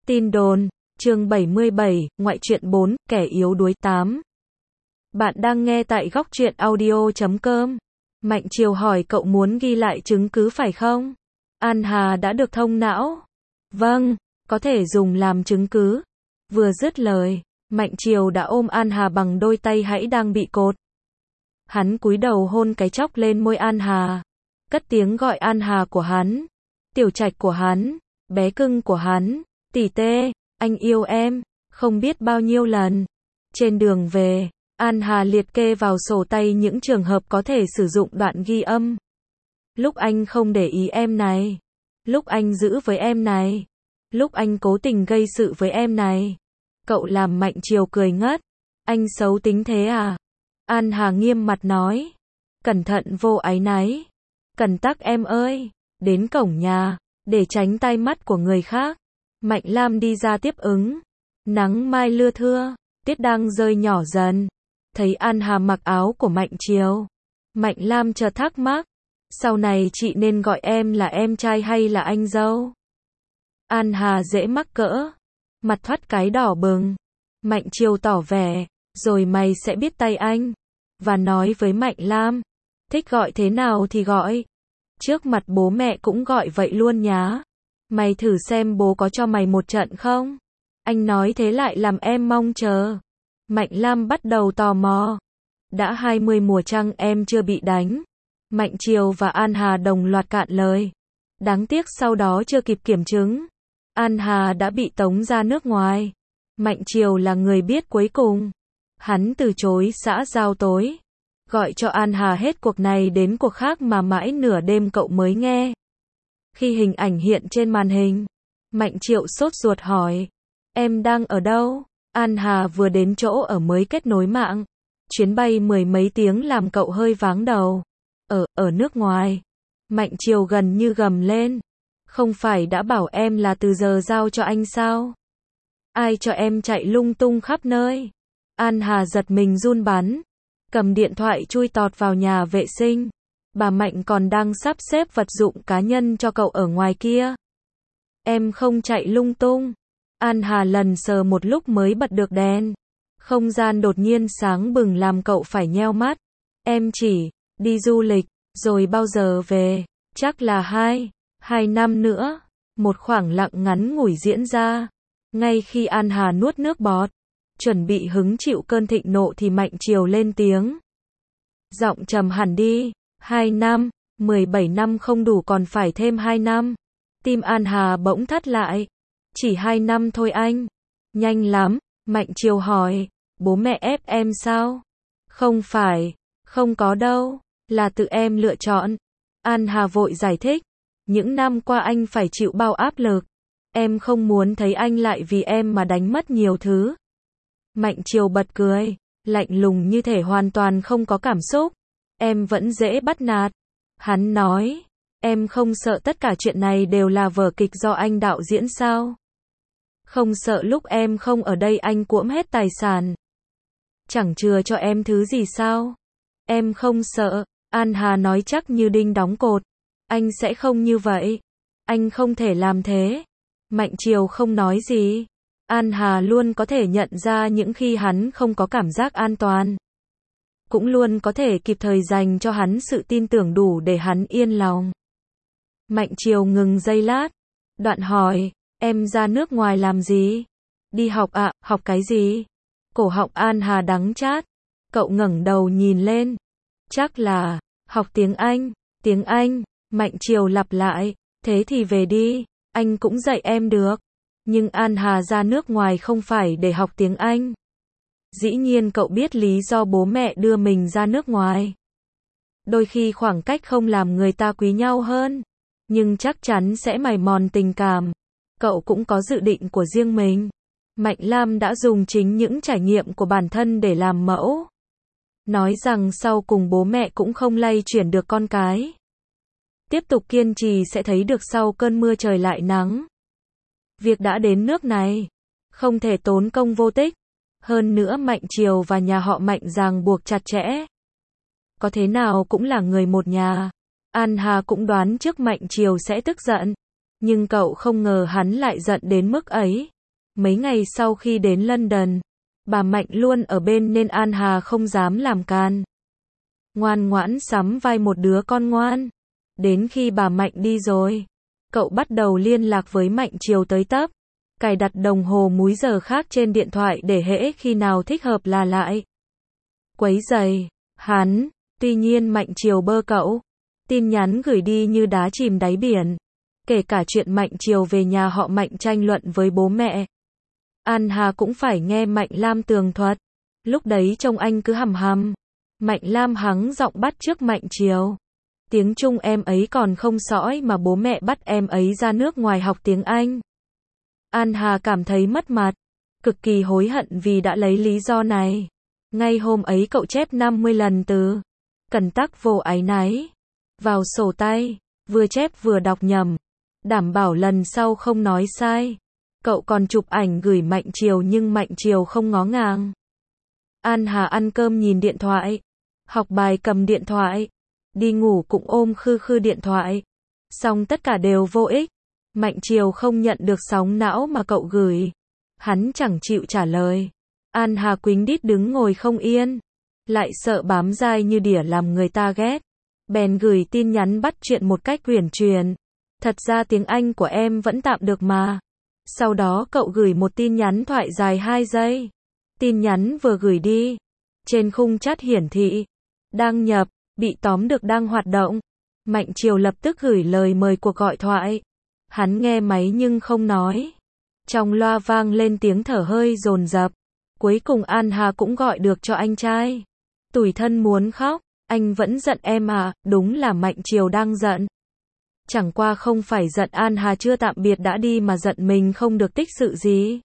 Tin đồn, chương 77, ngoại truyện 4, kẻ yếu đuối 8. Bạn đang nghe tại góc truyện audio.com. Mạnh Triều hỏi cậu muốn ghi lại chứng cứ phải không? An Hà đã được thông não. Vâng, có thể dùng làm chứng cứ. Vừa dứt lời, Mạnh Triều đã ôm An Hà bằng đôi tay hãy đang bị cột. Hắn cúi đầu hôn cái chóc lên môi An Hà. Cất tiếng gọi An Hà của hắn. Tiểu trạch của hắn. Bé cưng của hắn. Tỷ tê, anh yêu em. Không biết bao nhiêu lần. Trên đường về, An Hà liệt kê vào sổ tay những trường hợp có thể sử dụng đoạn ghi âm. Lúc anh không để ý em này. Lúc anh giữ với em này. Lúc anh cố tình gây sự với em này. Cậu làm Mạnh Triều cười ngất. Anh xấu tính thế à? An Hà nghiêm mặt nói. Cẩn thận vô áy náy. Cẩn tắc em ơi. Đến cổng nhà, để tránh tai mắt của người khác. Mạnh Lam đi ra tiếp ứng. Nắng mai lưa thưa, tiết đang rơi nhỏ dần. Thấy An Hà mặc áo của Mạnh Triều. Mạnh Lam chợt thắc mắc. Sau này chị nên gọi em là em trai hay là anh dâu? An Hà dễ mắc cỡ. Mặt thoắt cái đỏ bừng. Mạnh Triều tỏ vẻ. Rồi mày sẽ biết tay anh. Và nói với Mạnh Lam. Thích gọi thế nào thì gọi. Trước mặt bố mẹ cũng gọi vậy luôn nhá. Mày thử xem bố có cho mày một trận không? Anh nói thế lại làm em mong chờ. Mạnh Lam bắt đầu tò mò. Đã 20 mùa trăng em chưa bị đánh. Mạnh Triều và An Hà đồng loạt cạn lời. Đáng tiếc sau đó chưa kịp kiểm chứng. An Hà đã bị tống ra nước ngoài. Mạnh Triều là người biết cuối cùng. Hắn từ chối xã giao tối. Gọi cho An Hà hết cuộc này đến cuộc khác mà mãi nửa đêm cậu mới nghe. Khi hình ảnh hiện trên màn hình, Mạnh Triều sốt ruột hỏi. Em đang ở đâu? An Hà vừa đến chỗ ở mới kết nối mạng. Chuyến bay 10 mấy tiếng làm cậu hơi váng đầu. Ở nước ngoài. Mạnh Triều gần như gầm lên. Không phải đã bảo em là từ giờ giao cho anh sao? Ai cho em chạy lung tung khắp nơi? An Hà giật mình run bắn. Cầm điện thoại chui tọt vào nhà vệ sinh. Bà Mạnh còn đang sắp xếp vật dụng cá nhân cho cậu ở ngoài kia. Em không chạy lung tung. An Hà lần sờ một lúc mới bật được đèn. Không gian đột nhiên sáng bừng làm cậu phải nheo mắt. Em chỉ đi du lịch, rồi bao giờ về? Chắc là 2 năm nữa. Một khoảng lặng ngắn ngủi diễn ra. Ngay khi An Hà nuốt nước bọt, chuẩn bị hứng chịu cơn thịnh nộ thì Mạnh Triều lên tiếng. Giọng trầm hẳn đi. 2 năm, 17 năm không đủ còn phải thêm 2 năm. Tim An Hà bỗng thắt lại. Chỉ 2 năm thôi anh. Nhanh lắm, Mạnh Triều hỏi. Bố mẹ ép em sao? Không phải, không có đâu, là tự em lựa chọn. An Hà vội giải thích. Những năm qua anh phải chịu bao áp lực. Em không muốn thấy anh lại vì em mà đánh mất nhiều thứ. Mạnh Triều bật cười, lạnh lùng như thể hoàn toàn không có cảm xúc. Em vẫn dễ bắt nạt. Hắn nói, em không sợ tất cả chuyện này đều là vở kịch do anh đạo diễn sao? Không sợ lúc em không ở đây anh cuỗm hết tài sản. Chẳng chừa cho em thứ gì sao? Em không sợ. An Hà nói chắc như đinh đóng cột. Anh sẽ không như vậy. Anh không thể làm thế. Mạnh Triều không nói gì. An Hà luôn có thể nhận ra những khi hắn không có cảm giác an toàn. Cũng luôn có thể kịp thời dành cho hắn sự tin tưởng đủ để hắn yên lòng. Mạnh Triều ngừng giây lát. Đoạn hỏi, em ra nước ngoài làm gì? Đi học ạ, học cái gì? Cổ họng An Hà đắng chát. Cậu ngẩng đầu nhìn lên. Chắc là, học tiếng Anh. Tiếng Anh, Mạnh Triều lặp lại. Thế thì về đi, anh cũng dạy em được. Nhưng An Hà ra nước ngoài không phải để học tiếng Anh. Dĩ nhiên cậu biết lý do bố mẹ đưa mình ra nước ngoài. Đôi khi khoảng cách không làm người ta quý nhau hơn. Nhưng chắc chắn sẽ mài mòn tình cảm. Cậu cũng có dự định của riêng mình. Mạnh Lam đã dùng chính những trải nghiệm của bản thân để làm mẫu. Nói rằng sau cùng bố mẹ cũng không lay chuyển được con cái. Tiếp tục kiên trì sẽ thấy được sau cơn mưa trời lại nắng. Việc đã đến nước này, không thể tốn công vô tích. Hơn nữa Mạnh Triều và nhà họ Mạnh ràng buộc chặt chẽ. Có thế nào cũng là người một nhà. An Hà cũng đoán trước Mạnh Triều sẽ tức giận. Nhưng cậu không ngờ hắn lại giận đến mức ấy. Mấy ngày sau khi đến London, bà Mạnh luôn ở bên nên An Hà không dám làm can. Ngoan ngoãn sắm vai một đứa con ngoan. Đến khi bà Mạnh đi rồi, cậu bắt đầu liên lạc với Mạnh Triều tới tấp, cài đặt đồng hồ múi giờ khác trên điện thoại để hễ khi nào thích hợp là lại quấy rầy hắn. Tuy nhiên Mạnh Triều bơ cậu, tin nhắn gửi đi như đá chìm đáy biển, kể cả chuyện Mạnh Triều về nhà họ Mạnh tranh luận với bố mẹ. An Hà cũng phải nghe Mạnh Lam tường thuật. Lúc đấy trông anh cứ hầm hầm. Mạnh Lam hắng giọng bắt chước Mạnh Triều. Tiếng Trung em ấy còn không sõi mà bố mẹ bắt em ấy ra nước ngoài học tiếng Anh. An Hà cảm thấy mất mặt, cực kỳ hối hận vì đã lấy lý do này. Ngay hôm ấy cậu chép 50 lần từ cần tắc vô áy náy vào sổ tay, vừa chép vừa đọc nhầm, đảm bảo lần sau không nói sai. Cậu còn chụp ảnh gửi Mạnh Triều nhưng Mạnh Triều không ngó ngàng. An Hà ăn cơm nhìn điện thoại, học bài cầm điện thoại, đi ngủ cũng ôm khư khư điện thoại. Xong tất cả đều vô ích. Mạnh Triều không nhận được sóng não mà cậu gửi. Hắn chẳng chịu trả lời. An Hà quýnh đít đứng ngồi không yên. Lại sợ bám dai như đỉa làm người ta ghét. Bèn gửi tin nhắn bắt chuyện một cách uyển chuyển. Thật ra tiếng Anh của em vẫn tạm được mà. Sau đó cậu gửi một tin nhắn thoại dài 2 giây. Tin nhắn vừa gửi đi, trên khung chat hiển thị đăng nhập, bị tóm được đang hoạt động. Mạnh Triều lập tức gửi lời mời cuộc gọi thoại. Hắn nghe máy nhưng không nói. Trong loa vang lên tiếng thở hơi dồn dập. Cuối cùng An Hà cũng gọi được cho anh trai. Tủi thân muốn khóc, anh vẫn giận em à? Đúng là Mạnh Triều đang giận. Chẳng qua không phải giận An Hà chưa tạm biệt đã đi mà giận mình không được tích sự gì.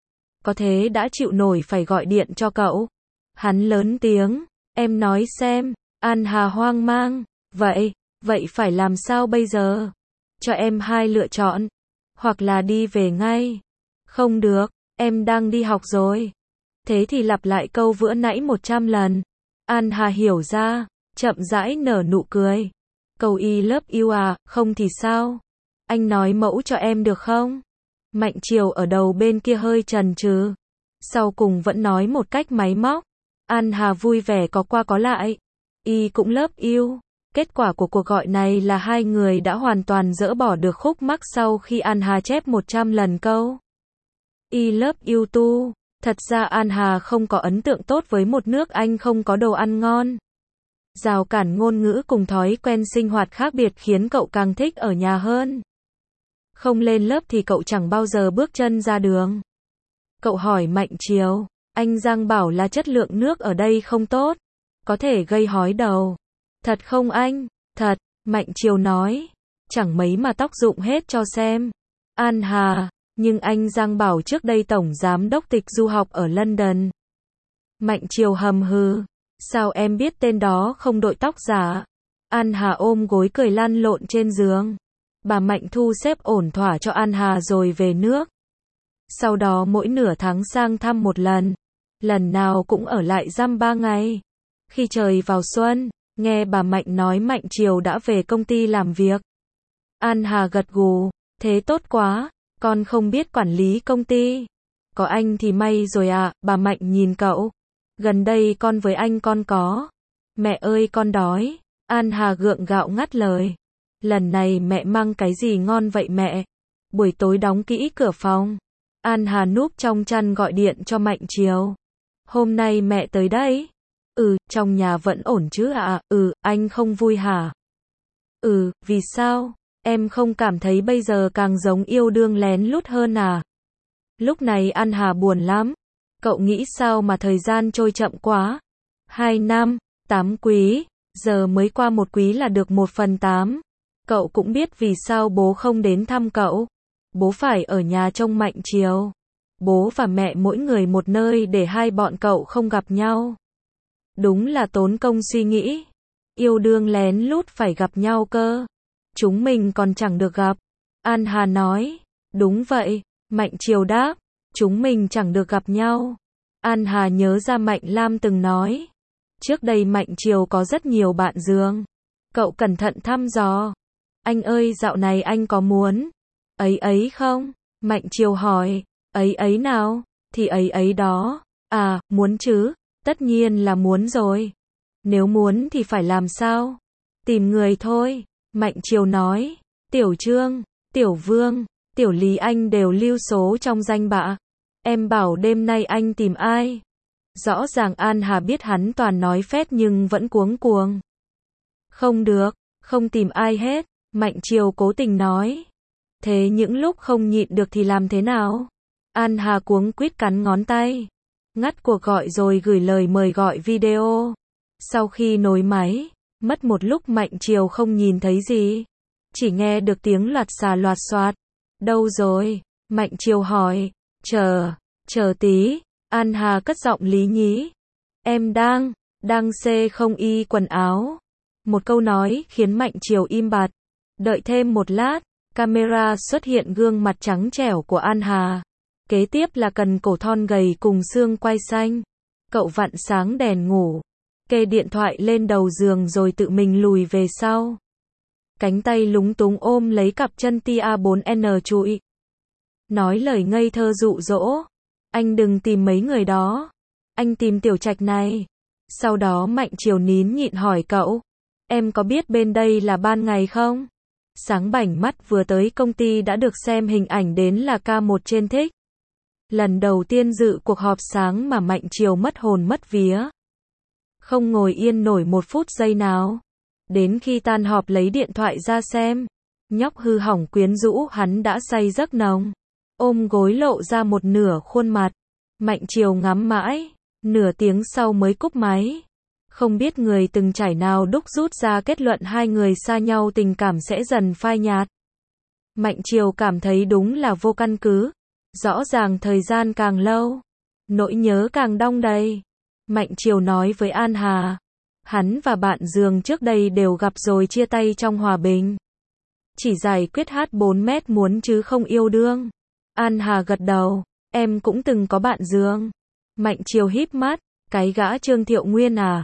Có thế đã chịu nổi phải gọi điện cho cậu. Hắn lớn tiếng, em nói xem. An Hà hoang mang, vậy phải làm sao bây giờ? Cho em 2 lựa chọn. Hoặc là đi về ngay. Không được, em đang đi học rồi. Thế thì lặp lại câu vừa nãy 100 lần. An Hà hiểu ra, chậm rãi nở nụ cười. Câu I love you à, không thì sao? Anh nói mẫu cho em được không? Mạnh Triều ở đầu bên kia hơi chần chừ. Sau cùng vẫn nói một cách máy móc. An Hà vui vẻ có qua có lại. Y cũng love you. Kết quả của cuộc gọi này là hai người đã hoàn toàn dỡ bỏ được khúc mắc sau khi An Hà chép 100 lần câu I love you too. Thật ra An Hà không có ấn tượng tốt với một nước Anh không có đồ ăn ngon. Rào cản ngôn ngữ cùng thói quen sinh hoạt khác biệt khiến cậu càng thích ở nhà hơn. Không lên lớp thì cậu chẳng bao giờ bước chân ra đường. Cậu hỏi Mạnh Triều, anh Giang bảo là chất lượng nước ở đây không tốt, có thể gây hói đầu. Thật không anh? Thật, Mạnh Triều nói. Chẳng mấy mà tóc rụng hết cho xem. An Hà, nhưng anh Giang bảo trước đây tổng giám đốc tịch du học ở London. Mạnh Triều hầm hừ. Sao em biết tên đó không đội tóc giả? An Hà ôm gối cười lăn lộn trên giường. Bà Mạnh thu xếp ổn thỏa cho An Hà rồi về nước. Sau đó mỗi nửa tháng sang thăm một lần. Lần nào cũng ở lại dăm 3 ngày. Khi trời vào xuân, nghe bà Mạnh nói Mạnh Triều đã về công ty làm việc. An Hà gật gù, thế tốt quá, con không biết quản lý công ty. Có anh thì may rồi à, bà Mạnh nhìn cậu. Gần đây con với anh con có. Mẹ ơi con đói. An Hà gượng gạo ngắt lời. Lần này mẹ mang cái gì ngon vậy mẹ? Buổi tối đóng kỹ cửa phòng. An Hà núp trong chăn gọi điện cho Mạnh Triều. Hôm nay mẹ tới đấy. Trong nhà vẫn ổn chứ ạ? Anh không vui hả? Vì sao? Em không cảm thấy bây giờ càng giống yêu đương lén lút hơn à? Lúc này An Hà buồn lắm. Cậu nghĩ sao mà thời gian trôi chậm quá? 2 năm, 8 quý, giờ mới qua 1 quý là được 1/8. Cậu cũng biết vì sao bố không đến thăm cậu. Bố phải ở nhà trông Mạnh Triều. Bố và mẹ mỗi người một nơi để hai bọn cậu không gặp nhau. Đúng là tốn công suy nghĩ. Yêu đương lén lút phải gặp nhau cơ. Chúng mình còn chẳng được gặp. An Hà nói. Đúng vậy, Mạnh Triều đáp. Chúng mình chẳng được gặp nhau. An Hà nhớ ra Mạnh Lam từng nói. Trước đây Mạnh Triều có rất nhiều bạn giường. Cậu cẩn thận thăm dò. Anh ơi dạo này anh có muốn ấy không? Mạnh Triều hỏi. Ấy ấy nào, thì ấy ấy đó. À, muốn chứ, tất nhiên là muốn rồi. Nếu muốn thì phải làm sao? Tìm người thôi. Mạnh Triều nói. Tiểu Trương, Tiểu Vương, Tiểu Lý anh đều lưu số trong danh bạ. Em bảo đêm nay anh tìm ai? Rõ ràng An Hà biết hắn toàn nói phét nhưng vẫn cuống cuồng. Không được, không tìm ai hết. Mạnh Triều cố tình nói. Thế những lúc không nhịn được thì làm thế nào? An Hà cuống quýt cắn ngón tay. Ngắt cuộc gọi rồi gửi lời mời gọi video. Sau khi nối máy, mất một lúc Mạnh Triều không nhìn thấy gì. Chỉ nghe được tiếng loạt xà loạt xoạt. Đâu rồi? Mạnh Triều hỏi. Chờ tí. An Hà cất giọng lý nhí. Em đang không y quần áo. Một câu nói khiến Mạnh Triều im bặt. Đợi thêm một lát, camera xuất hiện gương mặt trắng trẻo của An Hà. Kế tiếp là cần cổ thon gầy cùng xương quai xanh. Cậu vặn sáng đèn ngủ, kê điện thoại lên đầu giường rồi tự mình lùi về sau. Cánh tay lúng túng ôm lấy cặp chân tia 4N trụi. Nói lời ngây thơ dụ dỗ. Anh đừng tìm mấy người đó. Anh tìm Tiểu Trạch này. Sau đó Mạnh Triều nín nhịn hỏi cậu. Em có biết bên đây là ban ngày không? Sáng bảnh mắt vừa tới công ty đã được xem hình ảnh đến là K1 trên thích. Lần đầu tiên dự cuộc họp sáng mà Mạnh Triều mất hồn mất vía. Không ngồi yên nổi một phút giây nào. Đến khi tan họp lấy điện thoại ra xem. Nhóc hư hỏng quyến rũ hắn đã say giấc nồng. Ôm gối lộ ra một nửa khuôn mặt. Mạnh Triều ngắm mãi. Nửa tiếng sau mới cúp máy. Không biết người từng trải nào đúc rút ra kết luận hai người xa nhau tình cảm sẽ dần phai nhạt. Mạnh Triều cảm thấy đúng là vô căn cứ. Rõ ràng thời gian càng lâu, nỗi nhớ càng đong đầy. Mạnh Triều nói với An Hà. Hắn và bạn giường trước đây đều gặp rồi chia tay trong hòa bình. Chỉ giải quyết H4 muốn chứ không yêu đương. An Hà gật đầu. Em cũng từng có bạn giường. Mạnh Triều híp mắt. Cái gã Trương Thiệu Nguyên à?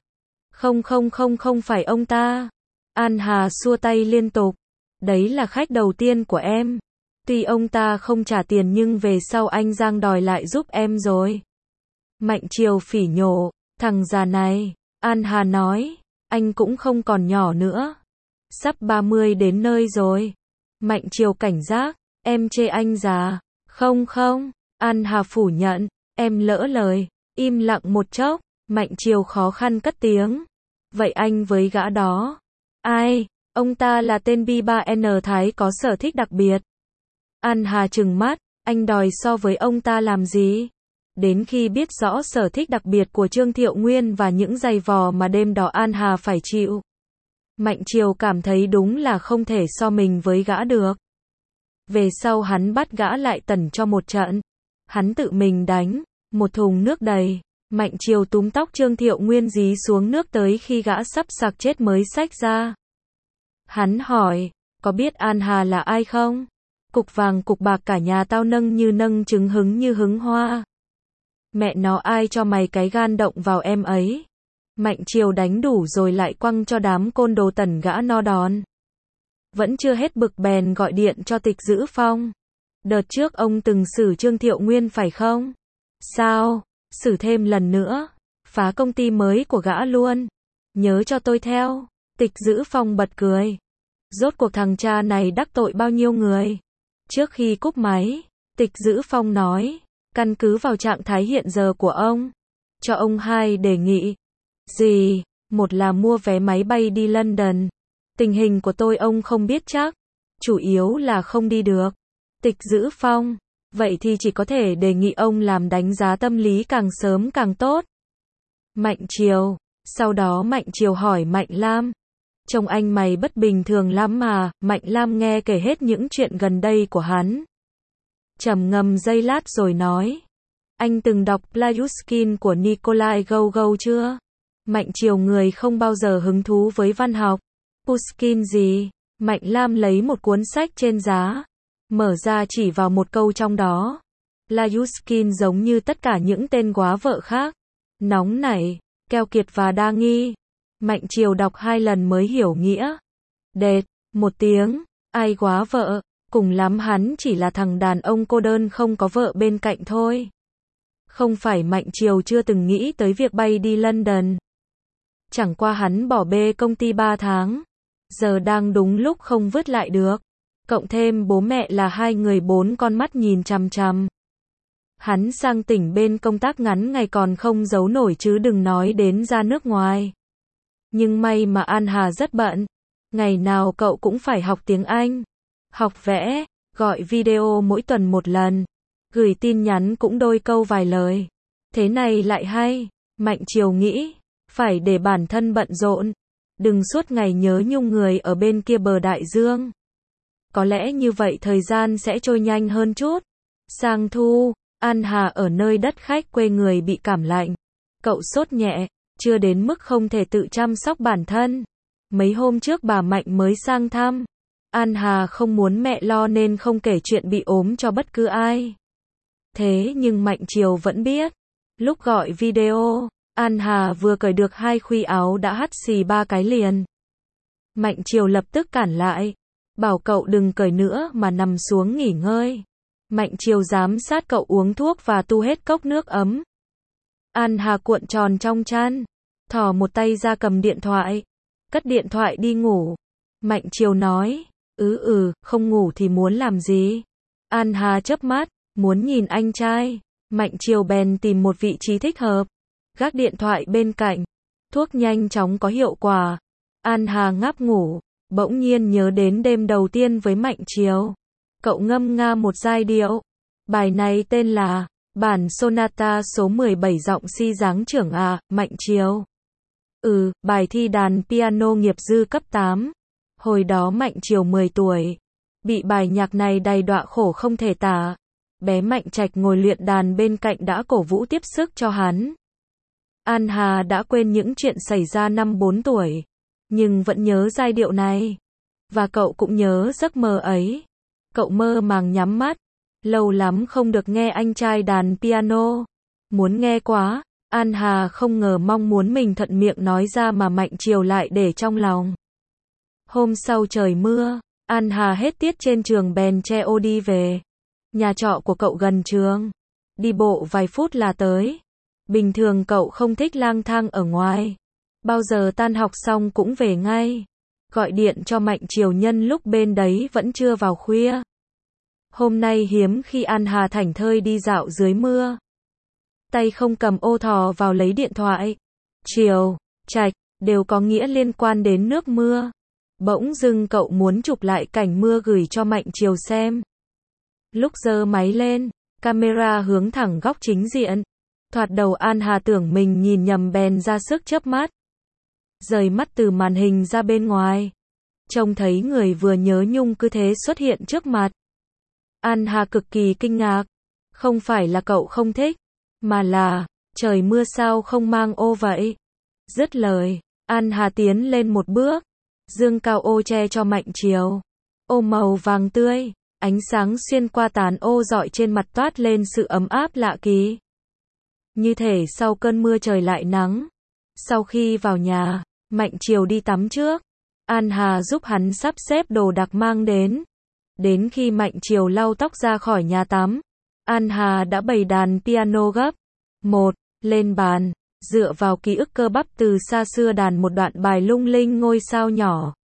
Không phải ông ta. An Hà xua tay liên tục. Đấy là khách đầu tiên của em. Tuy ông ta không trả tiền nhưng về sau anh Giang đòi lại giúp em rồi. Mạnh Triều phỉ nhổ. Thằng già này. An Hà nói. Anh cũng không còn nhỏ nữa. Sắp 30 đến nơi rồi. Mạnh Triều cảnh giác. Em chê anh già. Không. An Hà phủ nhận. Em lỡ lời. Im lặng một chốc. Mạnh Triều khó khăn cất tiếng. Vậy anh với gã đó? Ai? Ông ta là tên B3N Thái có sở thích đặc biệt. An Hà trừng mắt. Anh đòi so với ông ta làm gì? Đến khi biết rõ sở thích đặc biệt của Trương Thiệu Nguyên và những giày vò mà đêm đó An Hà phải chịu. Mạnh Triều cảm thấy đúng là không thể so mình với gã được. Về sau hắn bắt gã lại tẩn cho một trận. Hắn tự mình đánh. Một thùng nước đầy. Mạnh Triều túm tóc Trương Thiệu Nguyên dí xuống nước tới khi gã sắp sặc chết mới xách ra. Hắn hỏi. Có biết An Hà là ai không? Cục vàng cục bạc cả nhà tao nâng như nâng trứng hứng như hứng hoa. Mẹ nó ai cho mày cái gan động vào em ấy? Mạnh Triều đánh đủ rồi lại quăng cho đám côn đồ tẩn gã no đòn. Vẫn chưa hết bực bèn gọi điện cho Tịch Dữ Phong. Đợt trước ông từng xử Trương Thiệu Nguyên phải không? Sao? Xử thêm lần nữa. Phá công ty mới của gã luôn. Nhớ cho tôi theo. Tịch Dữ Phong bật cười. Rốt cuộc thằng cha này đắc tội bao nhiêu người? Trước khi cúp máy, Tịch Dữ Phong nói. Căn cứ vào trạng thái hiện giờ của ông. Cho ông hai đề nghị. Gì? Một là mua vé máy bay đi London. Tình hình của tôi ông không biết chắc. Chủ yếu là không đi được. Tịch Dữ Phong. Vậy thì chỉ có thể đề nghị ông làm đánh giá tâm lý càng sớm càng tốt. Mạnh Triều. Sau đó Mạnh Triều hỏi Mạnh Lam. Trông anh mày bất bình thường lắm mà. Mạnh Lam nghe kể hết những chuyện gần đây của hắn. Trầm ngâm giây lát rồi nói. Anh từng đọc Plyushkin của Nikolai Gogol chưa? Mạnh Triều người không bao giờ hứng thú với văn học. Pushkin gì? Mạnh Lam lấy một cuốn sách trên giá. Mở ra chỉ vào một câu trong đó. Plyushkin giống như tất cả những tên góa vợ khác. Nóng nảy, keo kiệt và đa nghi. Mạnh Triều đọc 2 lần mới hiểu nghĩa. Đệt, một tiếng, ai góa vợ, Cùng lắm hắn chỉ là thằng đàn ông cô đơn không có vợ bên cạnh thôi. Không phải Mạnh Triều chưa từng nghĩ tới việc bay đi London. Chẳng qua hắn bỏ bê công ty 3 tháng. Giờ đang đúng lúc không vứt lại được. Cộng thêm bố mẹ là hai người 4 con mắt nhìn chằm chằm. Hắn sang tỉnh bên công tác ngắn ngày còn không giấu nổi chứ đừng nói đến ra nước ngoài. Nhưng may mà An Hà rất bận. Ngày nào cậu cũng phải học tiếng Anh, học vẽ, gọi video mỗi tuần một lần, gửi tin nhắn cũng đôi câu vài lời. Thế này lại hay, Mạnh Triều nghĩ, phải để bản thân bận rộn, đừng suốt ngày nhớ nhung người ở bên kia bờ đại dương. Có lẽ như vậy thời gian sẽ trôi nhanh hơn chút. Sang thu, An Hà ở nơi đất khách quê người bị cảm lạnh. Cậu sốt nhẹ, chưa đến mức không thể tự chăm sóc bản thân. Mấy hôm trước bà Mạnh mới sang thăm. An Hà không muốn mẹ lo nên không kể chuyện bị ốm cho bất cứ ai. Thế nhưng Mạnh Triều vẫn biết. Lúc gọi video, An Hà vừa cởi được 2 khuy áo đã hắt xì 3 cái liền. Mạnh Triều lập tức cản lại. Bảo cậu đừng cởi nữa mà nằm xuống nghỉ ngơi. Mạnh Triều giám sát cậu uống thuốc và tu hết cốc nước ấm. An Hà cuộn tròn trong chăn. Thò một tay ra cầm điện thoại. Cất điện thoại đi ngủ. Mạnh Triều nói. Không ngủ thì muốn làm gì? An Hà chớp mắt. Muốn nhìn anh trai. Mạnh Triều bèn tìm một vị trí thích hợp. Gác điện thoại bên cạnh. Thuốc nhanh chóng có hiệu quả. An Hà ngáp ngủ. Bỗng nhiên nhớ đến đêm đầu tiên với Mạnh Triều. Cậu ngâm nga một giai điệu. Bài này tên là bản Sonata số 17 giọng si dáng trưởng Mạnh Triều. Bài thi đàn piano nghiệp dư cấp 8. Hồi đó Mạnh Triều 10 tuổi. Bị bài nhạc này đầy đọa khổ không thể tả. Bé Mạnh Trạch ngồi luyện đàn bên cạnh đã cổ vũ tiếp sức cho hắn. An Hà đã quên những chuyện xảy ra năm 4 tuổi. Nhưng vẫn nhớ giai điệu này. Và cậu cũng nhớ giấc mơ ấy. Cậu mơ màng nhắm mắt. Lâu lắm không được nghe anh trai đàn piano. Muốn nghe quá. An Hà không ngờ mong muốn mình thuận miệng nói ra mà Mạnh Triều lại để trong lòng. Hôm sau trời mưa. An Hà hết tiết trên trường bèn che ô đi về. Nhà trọ của cậu gần trường. Đi bộ vài phút là tới. Bình thường cậu không thích lang thang ở ngoài. Bao giờ tan học xong cũng về ngay. Gọi điện cho Mạnh Triều nhân lúc bên đấy vẫn chưa vào khuya. Hôm nay hiếm khi An Hà thảnh thơi đi dạo dưới mưa. Tay không cầm ô thò vào lấy điện thoại. Triều, Trạch, đều có nghĩa liên quan đến nước mưa. Bỗng dưng cậu muốn chụp lại cảnh mưa gửi cho Mạnh Triều xem. Lúc giơ máy lên, camera hướng thẳng góc chính diện. Thoạt đầu An Hà tưởng mình nhìn nhầm bèn ra sức chớp mắt. Rời mắt từ màn hình ra bên ngoài. Trông thấy người vừa nhớ nhung cứ thế xuất hiện trước mặt. An Hà cực kỳ kinh ngạc. Không phải là cậu không thích, mà là, trời mưa sao không mang ô vậy? Dứt lời, An Hà tiến lên một bước. Dương cao ô che cho Mạnh Triều. Ô màu vàng tươi, ánh sáng xuyên qua tán ô rọi trên mặt toát lên sự ấm áp lạ kỳ. Như thể sau cơn mưa trời lại nắng. Sau khi vào nhà, Mạnh Triều đi tắm trước. An Hà giúp hắn sắp xếp đồ đạc mang đến. Đến khi Mạnh Triều lau tóc ra khỏi nhà tắm, An Hà đã bày đàn piano gấp. Lên bàn, dựa vào ký ức cơ bắp từ xa xưa đàn một đoạn bài lung linh ngôi sao nhỏ.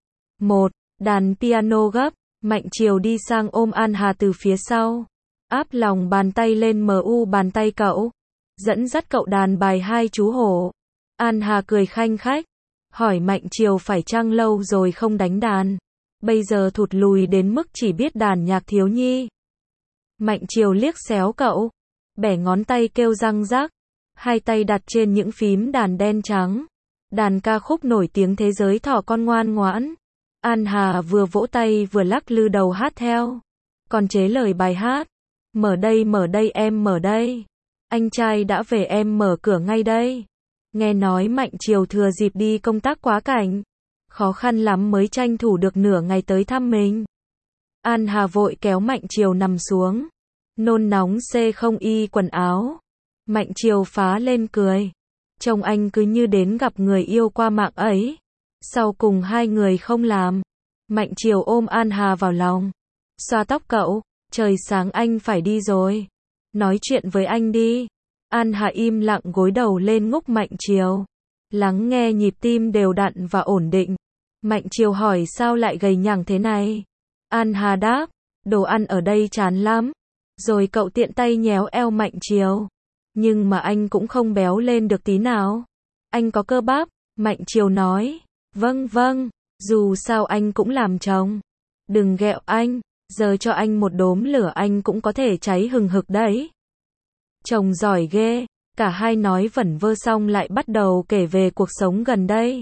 Đàn piano gấp, Mạnh Triều đi sang ôm An Hà từ phía sau. Áp lòng bàn tay lên bàn tay cậu. Dẫn dắt cậu đàn bài Hai chú hổ. An Hà cười khanh khách. Hỏi Mạnh Triều phải chăng lâu rồi không đánh đàn. Bây giờ thụt lùi đến mức chỉ biết đàn nhạc thiếu nhi. Mạnh Triều liếc xéo cậu. Bẻ ngón tay kêu răng rắc. Hai tay đặt trên những phím đàn đen trắng. Đàn ca khúc nổi tiếng thế giới Thỏ Con Ngoan Ngoãn. An Hà vừa vỗ tay vừa lắc lư đầu hát theo. Còn chế lời bài hát. Mở đây em mở đây. Anh trai đã về em mở cửa ngay đây. Nghe nói Mạnh Triều thừa dịp đi công tác quá cảnh. Khó khăn lắm mới tranh thủ được nửa ngày tới thăm mình. An Hà vội kéo Mạnh Triều nằm xuống. Nôn nóng không y quần áo. Mạnh Triều phá lên cười. Trông anh cứ như đến gặp người yêu qua mạng ấy. Sau cùng hai người không làm. Mạnh Triều ôm An Hà vào lòng. xoa tóc cậu, trời sáng anh phải đi rồi. Nói chuyện với anh đi. An Hà im lặng gối đầu lên ngúc Mạnh Triều. Lắng nghe nhịp tim đều đặn và ổn định. Mạnh Triều hỏi sao lại gầy nhằng thế này. An Hà đáp, đồ ăn ở đây chán lắm. Rồi cậu tiện tay nhéo eo Mạnh Triều. Nhưng mà anh cũng không béo lên được tí nào. Anh có cơ bắp. Mạnh Triều nói, vâng vâng, dù sao anh cũng làm chồng. Đừng ghẹo anh, giờ cho anh một đốm lửa anh cũng có thể cháy hừng hực đấy. Chồng giỏi ghê. Cả hai nói vẩn vơ xong lại bắt đầu kể về cuộc sống gần đây.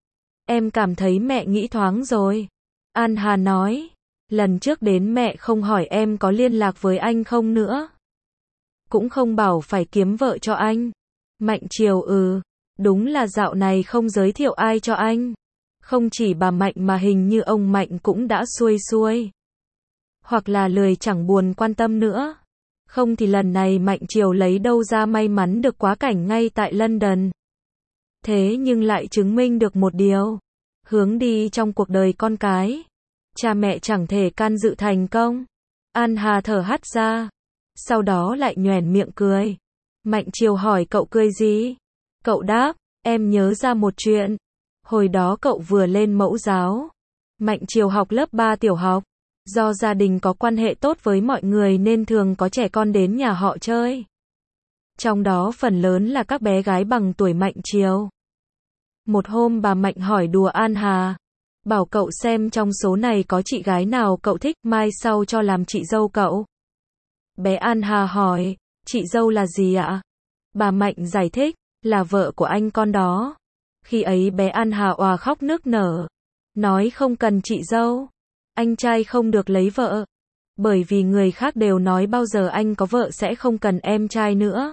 Em cảm thấy mẹ nghĩ thoáng rồi. An Hà nói, lần trước đến mẹ không hỏi em có liên lạc với anh không nữa. Cũng không bảo phải kiếm vợ cho anh. Mạnh Triều đúng là dạo này không giới thiệu ai cho anh. Không chỉ bà Mạnh mà hình như ông Mạnh cũng đã xuôi xuôi. Hoặc là lười chẳng buồn quan tâm nữa. Không thì lần này Mạnh Triều lấy đâu ra may mắn được quá cảnh ngay tại London. Thế nhưng lại chứng minh được một điều. Hướng đi trong cuộc đời con cái. Cha mẹ chẳng thể can dự thành công. An Hà thở hắt ra. Sau đó lại nhoẻn miệng cười. Mạnh Triều hỏi cậu cười gì? Cậu đáp, em nhớ ra một chuyện. Hồi đó cậu vừa lên mẫu giáo. Mạnh Triều học lớp 3 tiểu học. Do gia đình có quan hệ tốt với mọi người nên thường có trẻ con đến nhà họ chơi. Trong đó phần lớn là các bé gái bằng tuổi Mạnh Triều. Một hôm bà Mạnh hỏi đùa An Hà. Bảo cậu xem trong số này có chị gái nào cậu thích mai sau cho làm chị dâu cậu. Bé An Hà hỏi, chị dâu là gì ạ? Bà Mạnh giải thích, là vợ của anh con đó. Khi ấy bé An Hà òa khóc nức nở. Nói không cần chị dâu. Anh trai không được lấy vợ. Bởi vì người khác đều nói bao giờ anh có vợ sẽ không cần em trai nữa.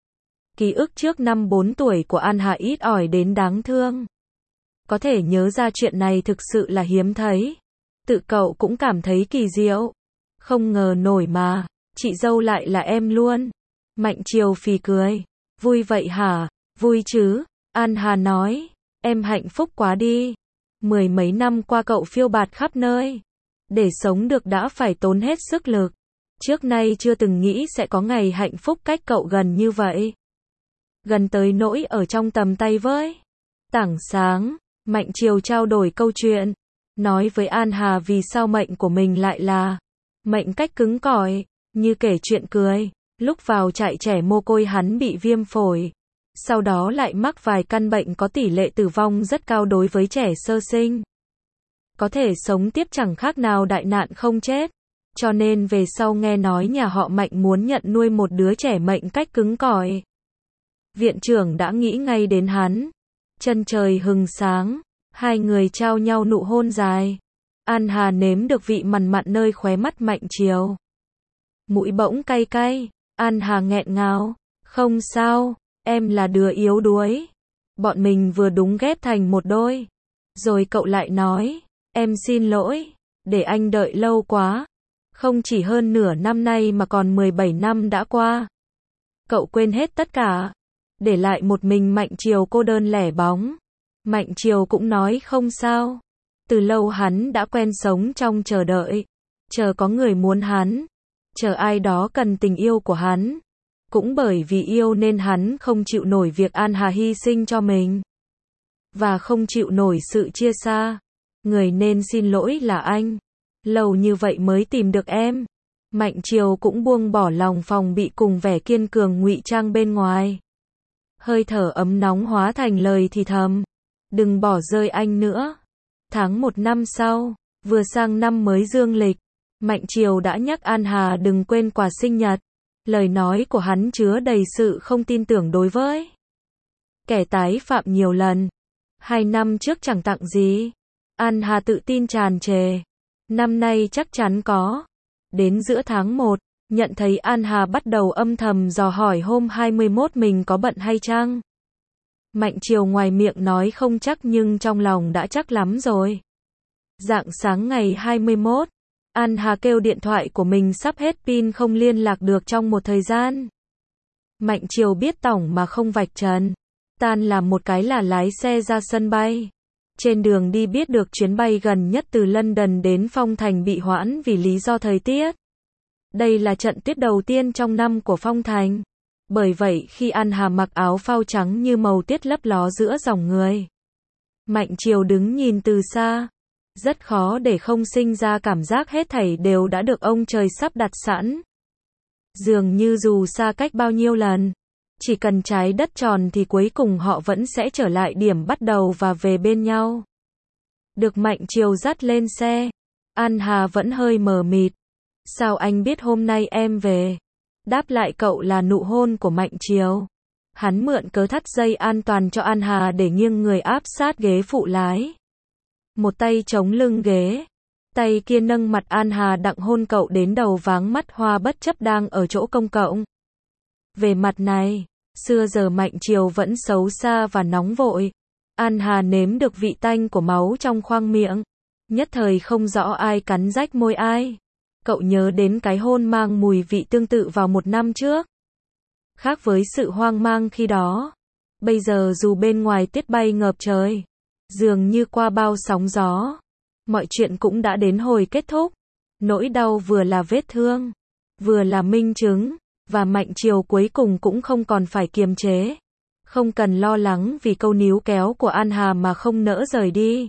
Ký ức trước năm 4 tuổi của An Hà ít ỏi đến đáng thương. Có thể nhớ ra chuyện này thực sự là hiếm thấy. Tự cậu cũng cảm thấy kỳ diệu. Không ngờ nổi mà, chị dâu lại là em luôn. Mạnh Triều phì cười. Vui vậy hả? Vui chứ. An Hà nói. Em hạnh phúc quá đi. 10 mấy năm qua cậu phiêu bạt khắp nơi. Để sống được đã phải tốn hết sức lực. Trước nay chưa từng nghĩ sẽ có ngày hạnh phúc cách cậu gần như vậy. Gần tới nỗi ở trong tầm tay với. Tảng sáng, Mạnh Triều trao đổi câu chuyện. Nói với An Hà vì sao mệnh của mình lại là mệnh cách cứng cỏi, như kể chuyện cười. Lúc vào trại trẻ mồ côi hắn bị viêm phổi. Sau đó lại mắc vài căn bệnh có tỷ lệ tử vong rất cao đối với trẻ sơ sinh. Có thể sống tiếp chẳng khác nào đại nạn không chết. Cho nên về sau nghe nói nhà họ Mạnh muốn nhận nuôi một đứa trẻ mệnh cách cứng cỏi. Viện trưởng đã nghĩ ngay đến hắn. Chân trời hừng sáng, hai người trao nhau nụ hôn dài. An Hà nếm được vị mặn mặn nơi khóe mắt Mạnh Triều. Mũi bỗng cay cay, An Hà nghẹn ngào, không sao, em là đứa yếu đuối. Bọn mình vừa đúng ghép thành một đôi. Rồi cậu lại nói, em xin lỗi, để anh đợi lâu quá. Không chỉ hơn nửa năm nay mà còn 17 năm đã qua. Cậu quên hết tất cả. Để lại một mình Mạnh Triều cô đơn lẻ bóng. Mạnh Triều cũng nói không sao. Từ lâu hắn đã quen sống trong chờ đợi. Chờ có người muốn hắn. Chờ ai đó cần tình yêu của hắn. Cũng bởi vì yêu nên hắn không chịu nổi việc An Hà hy sinh cho mình. Và không chịu nổi sự chia xa. Người nên xin lỗi là anh. Lâu như vậy mới tìm được em. Mạnh Triều cũng buông bỏ lòng phòng bị cùng vẻ kiên cường ngụy trang bên ngoài. Hơi thở ấm nóng hóa thành lời thì thầm. Đừng bỏ rơi anh nữa. Tháng 1 năm sau, vừa sang năm mới dương lịch, Mạnh Triều đã nhắc An Hà đừng quên quà sinh nhật. Lời nói của hắn chứa đầy sự không tin tưởng đối với kẻ tái phạm nhiều lần. 2 năm trước chẳng tặng gì. An Hà tự tin tràn trề. Năm nay chắc chắn có. Đến giữa tháng 1, nhận thấy An Hà bắt đầu âm thầm dò hỏi hôm 21 mình có bận hay chăng. Mạnh Triều ngoài miệng nói không chắc nhưng trong lòng đã chắc lắm rồi. Rạng sáng ngày 21, An Hà kêu điện thoại của mình sắp hết pin không liên lạc được trong một thời gian. Mạnh Triều biết tỏng mà không vạch trần. Tan làm một cái là lái xe ra sân bay. Trên đường đi biết được chuyến bay gần nhất từ London đến Phong Thành bị hoãn vì lý do thời tiết. Đây là trận tuyết đầu tiên trong năm của Phong Thành. Bởi vậy khi An Hà mặc áo phao trắng như màu tuyết lấp ló giữa dòng người, Mạnh Triều đứng nhìn từ xa. Rất khó để không sinh ra cảm giác hết thảy đều đã được ông trời sắp đặt sẵn. Dường như dù xa cách bao nhiêu lần, chỉ cần trái đất tròn thì cuối cùng họ vẫn sẽ trở lại điểm bắt đầu và về bên nhau. Được Mạnh Triều dắt lên xe, An Hà vẫn hơi mờ mịt. Sao anh biết hôm nay em về? Đáp lại cậu là nụ hôn của Mạnh Triều. Hắn mượn cớ thắt dây an toàn cho An Hà để nghiêng người áp sát ghế phụ lái. Một tay chống lưng ghế, tay kia nâng mặt An Hà đặng hôn cậu đến đầu váng mắt hoa bất chấp đang ở chỗ công cộng. Về mặt này, xưa giờ Mạnh Triều vẫn xấu xa và nóng vội. An Hà nếm được vị tanh của máu trong khoang miệng. Nhất thời không rõ ai cắn rách môi ai. Cậu nhớ đến cái hôn mang mùi vị tương tự vào một năm trước. Khác với sự hoang mang khi đó, bây giờ dù bên ngoài tuyết bay ngập trời, dường như qua bao sóng gió, mọi chuyện cũng đã đến hồi kết thúc. Nỗi đau vừa là vết thương, vừa là minh chứng, và Mạnh Triều cuối cùng cũng không còn phải kiềm chế. Không cần lo lắng vì câu níu kéo của An Hà mà không nỡ rời đi.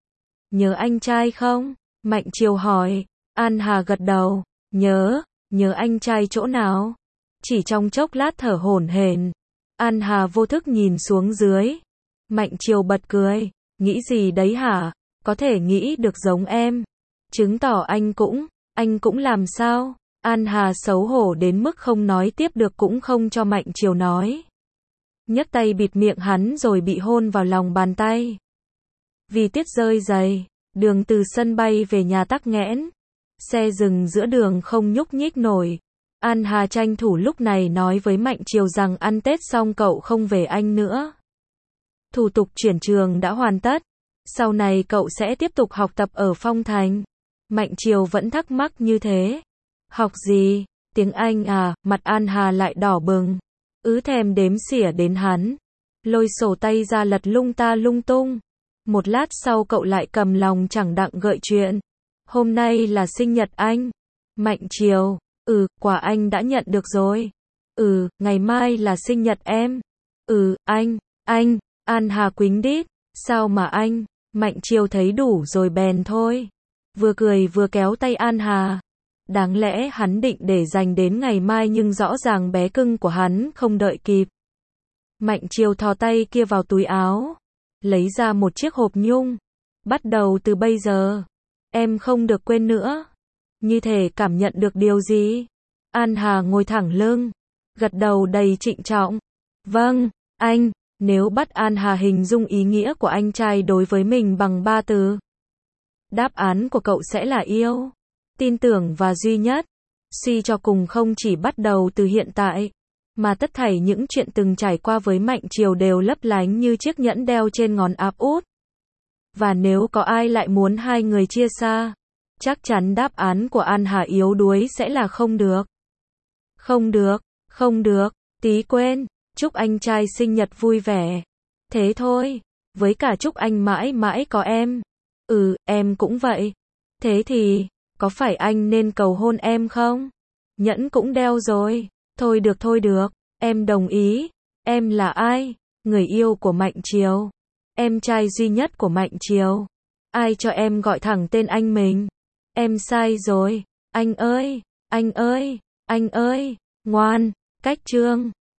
Nhớ anh trai không? Mạnh Triều hỏi. An Hà gật đầu. Nhớ anh trai chỗ nào? Chỉ trong chốc lát thở hổn hển, An Hà vô thức nhìn xuống dưới. Mạnh Triều bật cười. Nghĩ gì đấy hả? Có thể nghĩ được giống em. Chứng tỏ anh cũng làm sao? An Hà xấu hổ đến mức không nói tiếp được cũng không cho Mạnh Triều nói. Nhấc tay bịt miệng hắn rồi bị hôn vào lòng bàn tay. Vì tuyết rơi dày, đường từ sân bay về nhà tắc nghẽn. Xe dừng giữa đường không nhúc nhích nổi. An Hà tranh thủ lúc này nói với Mạnh Triều rằng ăn Tết xong cậu không về Anh nữa. Thủ tục chuyển trường đã hoàn tất. Sau này cậu sẽ tiếp tục học tập ở Phong Thành. Mạnh Triều vẫn thắc mắc như thế. Học gì? Tiếng Anh à? Mặt An Hà lại đỏ bừng. Thèm đếm xỉa đến hắn. Lôi sổ tay ra lật lung ta lung tung. Một lát sau cậu lại cầm lòng chẳng đặng gợi chuyện. Hôm nay là sinh nhật anh. Mạnh Triều. Quà anh đã nhận được rồi. Ngày mai là sinh nhật em. Anh. An Hà quýnh đít. Sao mà anh? Mạnh Triều thấy đủ rồi bèn thôi. Vừa cười vừa kéo tay An Hà. Đáng lẽ hắn định để dành đến ngày mai nhưng rõ ràng bé cưng của hắn không đợi kịp. Mạnh Triều thò tay kia vào túi áo, lấy ra một chiếc hộp nhung. Bắt đầu từ bây giờ, em không được quên nữa. Như thể cảm nhận được điều gì. An Hà ngồi thẳng lưng, gật đầu đầy trịnh trọng. Vâng, anh. Nếu bắt An Hà hình dung ý nghĩa của anh trai đối với mình bằng 3 từ, đáp án của cậu sẽ là yêu, tin tưởng và duy nhất. Suy cho cùng không chỉ bắt đầu từ hiện tại, mà tất thảy những chuyện từng trải qua với Mạnh Triều đều lấp lánh như chiếc nhẫn đeo trên ngón áp út. Và nếu có ai lại muốn hai người chia xa, chắc chắn đáp án của An Hà yếu đuối sẽ là không được. Không được, tí quên, chúc anh trai sinh nhật vui vẻ. Thế thôi, với cả chúc anh mãi mãi có em. Em cũng vậy. Thế thì, có phải anh nên cầu hôn em không? Nhẫn cũng đeo rồi. Thôi được, em đồng ý. Em là ai? Người yêu của Mạnh Triều. Em trai duy nhất của Mạnh Triều. Ai cho em gọi thẳng tên anh mình? Em sai rồi. Anh ơi, ngoan, cách chương.